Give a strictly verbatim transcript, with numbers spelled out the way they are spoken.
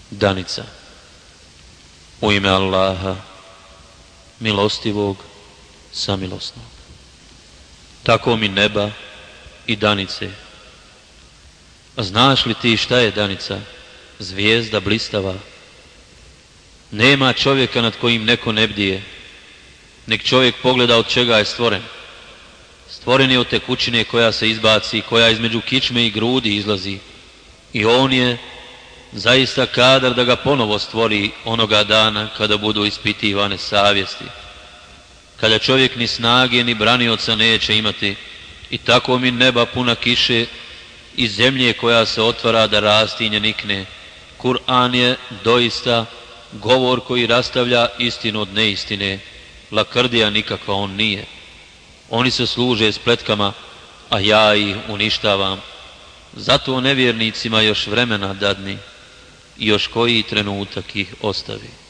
Danica. U ime Allaha, milostivog, samilosnog. Tako mi neba i danice. A znaš li ti šta je danica? Zvijezda blistava. Nema čovjeka nad kojim neko ne bdije. Nek čovjek pogleda od čega je stvoren. Stvoren je od tekućine koja se izbaci, koja između kičme i grudi izlazi. I on je zaista kadar da ga ponovo stvori onoga dana kada budu ispitivane savjesti. Kada čovjek ni snage ni branioca neće imati, i tako mi neba puna kiše i zemlje koja se otvara da rastinje nikne. Kur'an je doista govor koji rastavlja istinu od neistine. Lakrdija nikakva on nije. Oni se služe spletkama, a ja ih uništavam. Zato nevjernicima još vremena dadni i još koji trenutak ih ostavi.